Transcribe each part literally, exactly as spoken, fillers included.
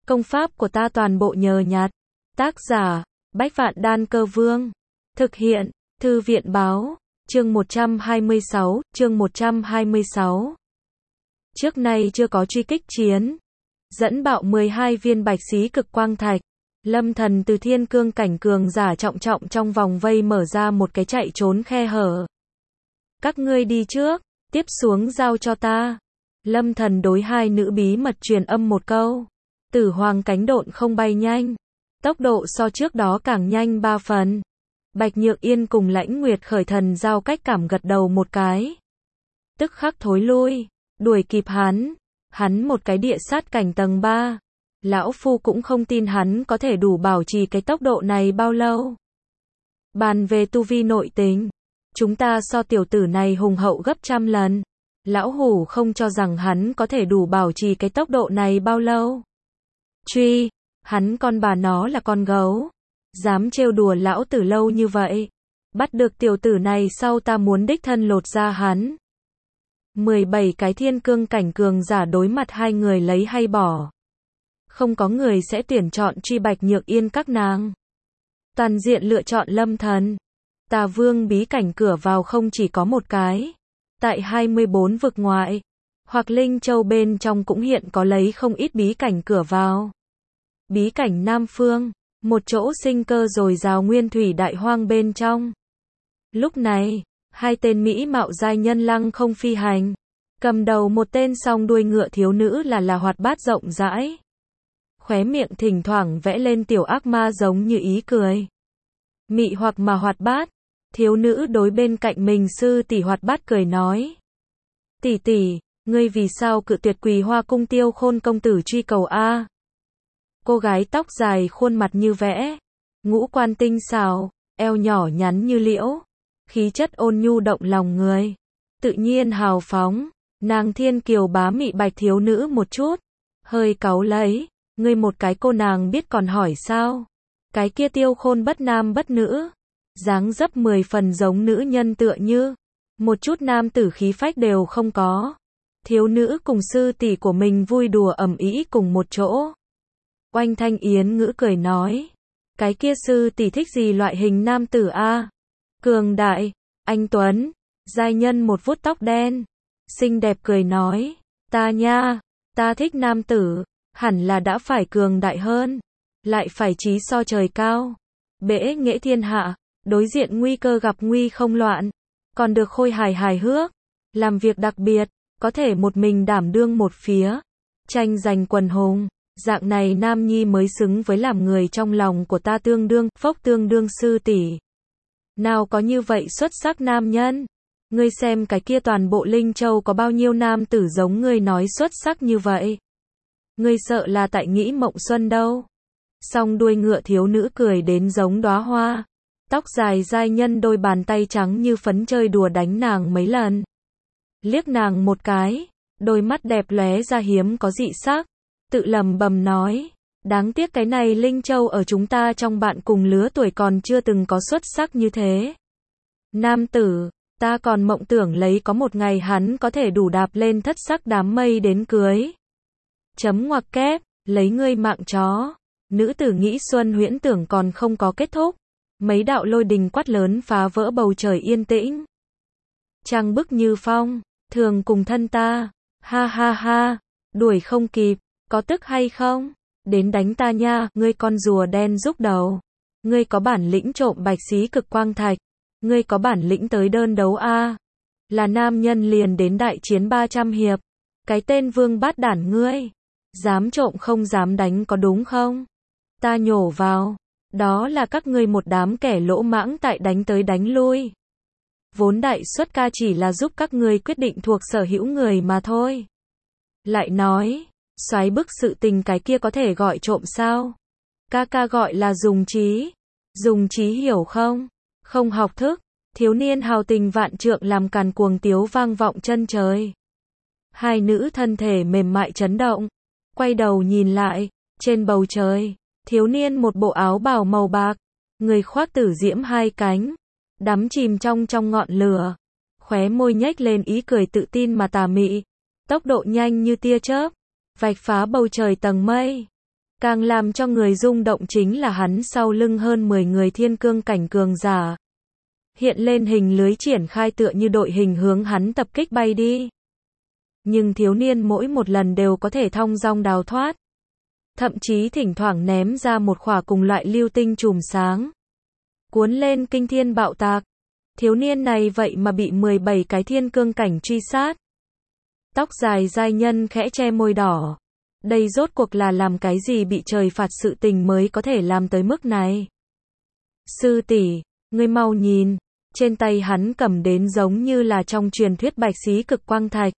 Công pháp của ta toàn bộ nhờ nhặt. Tác giả, Bách Vạn Đan Cơ Vương. Thực hiện, Thư viện Báo. Chương một trăm hai mươi sáu, chương một trăm hai mươi sáu. Trước nay chưa có truy kích chiến. Dẫn bạo mười hai viên bạch xí cực quang thạch. Lâm Thần từ thiên cương cảnh cường giả trọng trọng trong vòng vây mở ra một cái chạy trốn khe hở. Các ngươi đi trước, tiếp xuống giao cho ta. Lâm Thần đối hai nữ bí mật truyền âm một câu. Tử hoàng cánh độn không bay nhanh. Tốc độ so trước đó càng nhanh ba phần. Bạch Nhược Yên cùng Lãnh Nguyệt khởi thần giao cách cảm gật đầu một cái. Tức khắc thối lui, đuổi kịp hắn. Hắn một cái địa sát cảnh tầng ba. Lão Phu cũng không tin hắn có thể đủ bảo trì cái tốc độ này bao lâu. Bàn về tu vi nội tình, chúng ta so tiểu tử này hùng hậu gấp trăm lần. Lão Hủ không cho rằng hắn có thể đủ bảo trì cái tốc độ này bao lâu. Truy, hắn con bà nó là con gấu. Dám trêu đùa lão tử lâu như vậy. Bắt được tiểu tử này sau ta muốn đích thân lột ra hắn. mười bảy cái thiên cương cảnh cường giả đối mặt hai người lấy hay bỏ. Không có người sẽ tuyển chọn truy Bạch Nhược Yên các nàng. Toàn diện lựa chọn Lâm Thần. Tà Vương bí cảnh cửa vào không chỉ có một cái. Tại hai mươi bốn vực ngoại, hoặc Linh Châu bên trong cũng hiện có lấy không ít bí cảnh cửa vào. Bí cảnh Nam Phương, một chỗ sinh cơ dồi dào nguyên thủy đại hoang bên trong. Lúc này, hai tên mỹ mạo giai nhân lăng không phi hành. Cầm đầu một tên song đuôi ngựa thiếu nữ là là hoạt bát rộng rãi. Khóe miệng thỉnh thoảng vẽ lên tiểu ác ma giống như ý cười. Mị hoặc mà hoạt bát. Thiếu nữ đối bên cạnh mình sư tỷ hoạt bát cười nói. Tỷ tỷ, ngươi vì sao cự tuyệt Quỳ Hoa cung Tiêu Khôn công tử truy cầu a? Cô gái tóc dài khuôn mặt như vẽ, ngũ quan tinh xảo, eo nhỏ nhắn như liễu, khí chất ôn nhu động lòng người, tự nhiên hào phóng. Nàng thiên kiều bá mị bạch thiếu nữ một chút, hơi cáu lấy, ngươi một cái cô nàng biết còn hỏi sao? Cái kia Tiêu Khôn bất nam bất nữ, dáng dấp mười phần giống nữ nhân tựa như, một chút nam tử khí phách đều không có. Thiếu nữ cùng sư tỷ của mình vui đùa ầm ĩ cùng một chỗ. Oanh Thanh Yến ngữ cười nói, cái kia sư tỷ thích gì loại hình nam tử a? Cường đại, anh tuấn, giai nhân một vuốt tóc đen, xinh đẹp cười nói, ta nha, ta thích nam tử, hẳn là đã phải cường đại hơn, lại phải trí so trời cao, bẽ nghệ thiên hạ, đối diện nguy cơ gặp nguy không loạn, còn được khôi hài hài hước, làm việc đặc biệt, có thể một mình đảm đương một phía, tranh giành quần hùng, dạng này nam nhi mới xứng với làm người trong lòng của ta tương đương, phốc tương đương sư tỷ. Nào có như vậy xuất sắc nam nhân, ngươi xem cái kia toàn bộ Linh Châu có bao nhiêu nam tử giống ngươi nói xuất sắc như vậy. Ngươi sợ là tại nghĩ mộng xuân đâu. Song đuôi ngựa thiếu nữ cười đến giống đóa hoa. Tóc dài giai nhân đôi bàn tay trắng như phấn chơi đùa đánh nàng mấy lần. Liếc nàng một cái, đôi mắt đẹp lóe ra hiếm có dị sắc, tự lẩm bẩm nói, đáng tiếc cái này Linh Châu ở chúng ta trong bạn cùng lứa tuổi còn chưa từng có xuất sắc như thế. Nam tử, ta còn mộng tưởng lấy có một ngày hắn có thể đủ đạp lên thất sắc đám mây đến cưới. Chấm ngoặc kép, lấy ngươi mạng chó. Nữ tử nghĩ xuân huyễn tưởng còn không có kết thúc. Mấy đạo lôi đình quát lớn phá vỡ bầu trời yên tĩnh. Trang bức như phong, thường cùng thân ta, ha ha ha, đuổi không kịp, có tức hay không? Đến đánh ta nha, ngươi con rùa đen rúc đầu. Ngươi có bản lĩnh trộm bạch xí cực quang thạch, ngươi có bản lĩnh tới đơn đấu a? Là nam nhân liền đến đại chiến ba trăm hiệp. Cái tên vương bát đản ngươi, dám trộm không dám đánh có đúng không? Ta nhổ vào. Đó là các ngươi một đám kẻ lỗ mãng tại đánh tới đánh lui. Vốn đại xuất ca chỉ là giúp các ngươi quyết định thuộc sở hữu người mà thôi. Lại nói, xoáy bức sự tình cái kia có thể gọi trộm sao? Ca ca gọi là dùng trí. Dùng trí hiểu không? Không học thức. Thiếu niên hào tình vạn trượng làm càn cuồng tiếu vang vọng chân trời. Hai nữ thân thể mềm mại chấn động. Quay đầu nhìn lại, trên bầu trời. Thiếu niên một bộ áo bào màu bạc, người khoác tử diễm hai cánh, đắm chìm trong trong ngọn lửa, khóe môi nhếch lên ý cười tự tin mà tà mị, tốc độ nhanh như tia chớp, vạch phá bầu trời tầng mây. Càng làm cho người rung động chính là hắn sau lưng hơn mười người thiên cương cảnh cường giả. Hiện lên hình lưới triển khai tựa như đội hình hướng hắn tập kích bay đi. Nhưng thiếu niên mỗi một lần đều có thể thong dong đào thoát. Thậm chí thỉnh thoảng ném ra một khỏa cùng loại lưu tinh chùm sáng. Cuốn lên kinh thiên bạo tạc. Thiếu niên này vậy mà bị mười bảy cái thiên cương cảnh truy sát. Tóc dài giai nhân khẽ che môi đỏ. Đây rốt cuộc là làm cái gì bị trời phạt sự tình mới có thể làm tới mức này. Sư tỷ, ngươi mau nhìn, trên tay hắn cầm đến giống như là trong truyền thuyết bạch xí cực quang thạch.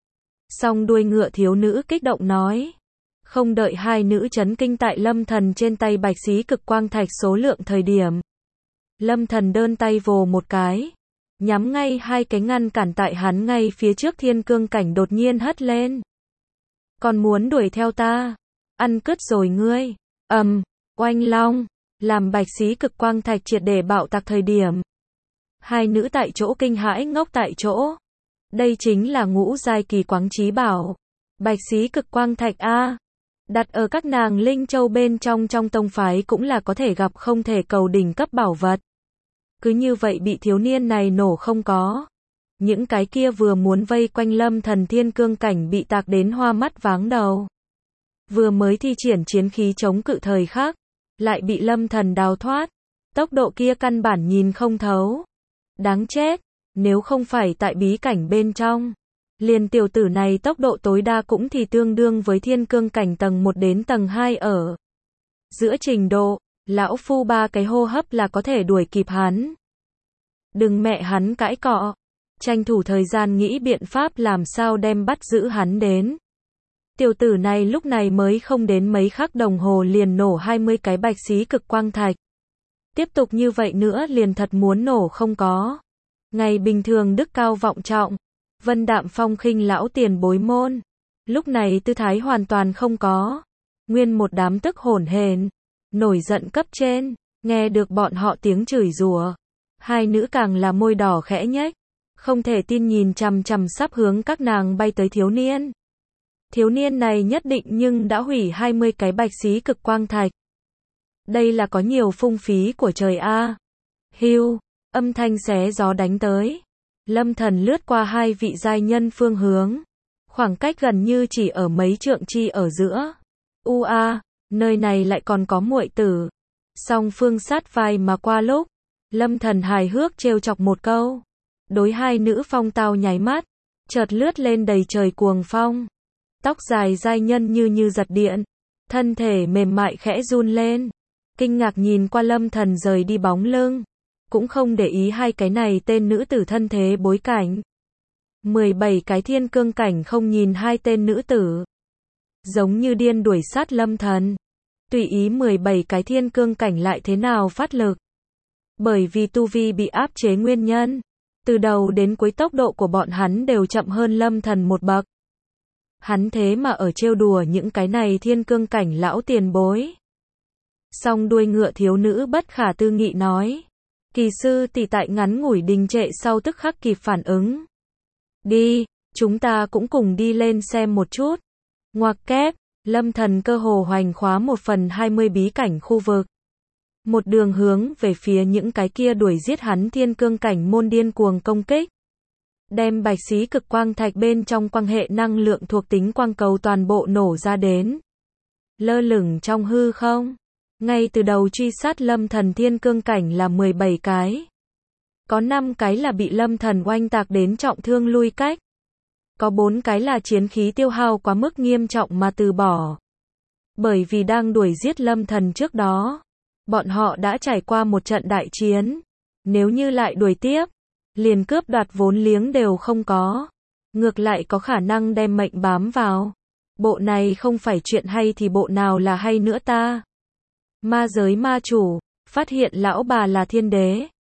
Song đuôi ngựa thiếu nữ kích động nói. Không đợi hai nữ chấn kinh tại Lâm Thần trên tay bạch xí cực quang thạch số lượng thời điểm. Lâm Thần đơn tay vồ một cái, nhắm ngay hai cái ngăn cản tại hắn ngay phía trước thiên cương cảnh đột nhiên hất lên. Còn muốn đuổi theo ta? Ăn cứt rồi ngươi. Ầm, um, oanh long, làm bạch xí cực quang thạch triệt để bạo tạc thời điểm. Hai nữ tại chỗ kinh hãi ngốc tại chỗ. Đây chính là ngũ giai kỳ quáng chí bảo. Bạch xí cực quang thạch a, đặt ở các nàng linh châu bên trong trong tông phái cũng là có thể gặp không thể cầu đỉnh cấp bảo vật. Cứ như vậy bị thiếu niên này nổ không có. Những cái kia vừa muốn vây quanh Lâm Thần thiên cương cảnh bị tạc đến hoa mắt váng đầu. Vừa mới thi triển chiến khí chống cự thời khắc, lại bị Lâm Thần đào thoát. Tốc độ kia căn bản nhìn không thấu. Đáng chết, nếu không phải tại bí cảnh bên trong. Liền tiểu tử này tốc độ tối đa cũng thì tương đương với thiên cương cảnh tầng một đến tầng hai ở. Giữa trình độ, lão phu ba cái hô hấp là có thể đuổi kịp hắn. Đừng mẹ hắn cãi cọ. Tranh thủ thời gian nghĩ biện pháp làm sao đem bắt giữ hắn đến. Tiểu tử này lúc này mới không đến mấy khắc đồng hồ liền nổ hai mươi cái bạch xí cực quang thạch. Tiếp tục như vậy nữa liền thật muốn nổ không có. Ngày bình thường đức cao vọng trọng. Vân đạm phong khinh lão tiền bối môn. Lúc này tư thái hoàn toàn không có. Nguyên một đám tức hổn hển, nổi giận cấp trên, nghe được bọn họ tiếng chửi rủa. Hai nữ càng là môi đỏ khẽ nhếch. Không thể tin nhìn chằm chằm sắp hướng các nàng bay tới thiếu niên. Thiếu niên này nhất định nhưng đã hủy hai mươi cái bạch xí cực quang thạch. Đây là có nhiều phung phí của trời a. Hưu, âm thanh xé gió đánh tới. Lâm Thần lướt qua hai vị giai nhân phương hướng. Khoảng cách gần như chỉ ở mấy trượng chi ở giữa. U a, nơi này lại còn có muội tử. Song phương sát vai mà qua lúc. Lâm Thần hài hước trêu chọc một câu. Đối hai nữ phong tao nháy mắt. Chợt lướt lên đầy trời cuồng phong. Tóc dài giai nhân như như giật điện. Thân thể mềm mại khẽ run lên. Kinh ngạc nhìn qua Lâm Thần rời đi bóng lưng. Cũng không để ý hai cái này tên nữ tử thân thế bối cảnh. mười bảy cái thiên cương cảnh không nhìn hai tên nữ tử. Giống như điên đuổi sát Lâm Thần. Tùy ý mười bảy cái thiên cương cảnh lại thế nào phát lực. Bởi vì tu vi bị áp chế nguyên nhân. Từ đầu đến cuối tốc độ của bọn hắn đều chậm hơn Lâm Thần một bậc. Hắn thế mà ở trêu đùa những cái này thiên cương cảnh lão tiền bối. Song đuôi ngựa thiếu nữ bất khả tư nghị nói. Kỳ sư tỷ tại ngắn ngủi đình trệ sau tức khắc kịp phản ứng. Đi, chúng ta cũng cùng đi lên xem một chút. Ngoặc kép, Lâm Thần cơ hồ hoành khóa một phần hai mươi bí cảnh khu vực. Một đường hướng về phía những cái kia đuổi giết hắn thiên cương cảnh môn điên cuồng công kích. Đem bạch xí cực quang thạch bên trong quang hệ năng lượng thuộc tính quang cầu toàn bộ nổ ra đến. Lơ lửng trong hư không. Ngay từ đầu truy sát Lâm Thần thiên cương cảnh là mười bảy cái. Có năm cái là bị Lâm Thần oanh tạc đến trọng thương lui cách. Có bốn cái là chiến khí tiêu hao quá mức nghiêm trọng mà từ bỏ. Bởi vì đang đuổi giết Lâm Thần trước đó. Bọn họ đã trải qua một trận đại chiến. Nếu như lại đuổi tiếp, liền cướp đoạt vốn liếng đều không có. Ngược lại có khả năng đem mệnh bám vào. Bộ này không phải chuyện hay thì bộ nào là hay nữa ta. Ma giới ma chủ, phát hiện lão bà là thiên đế.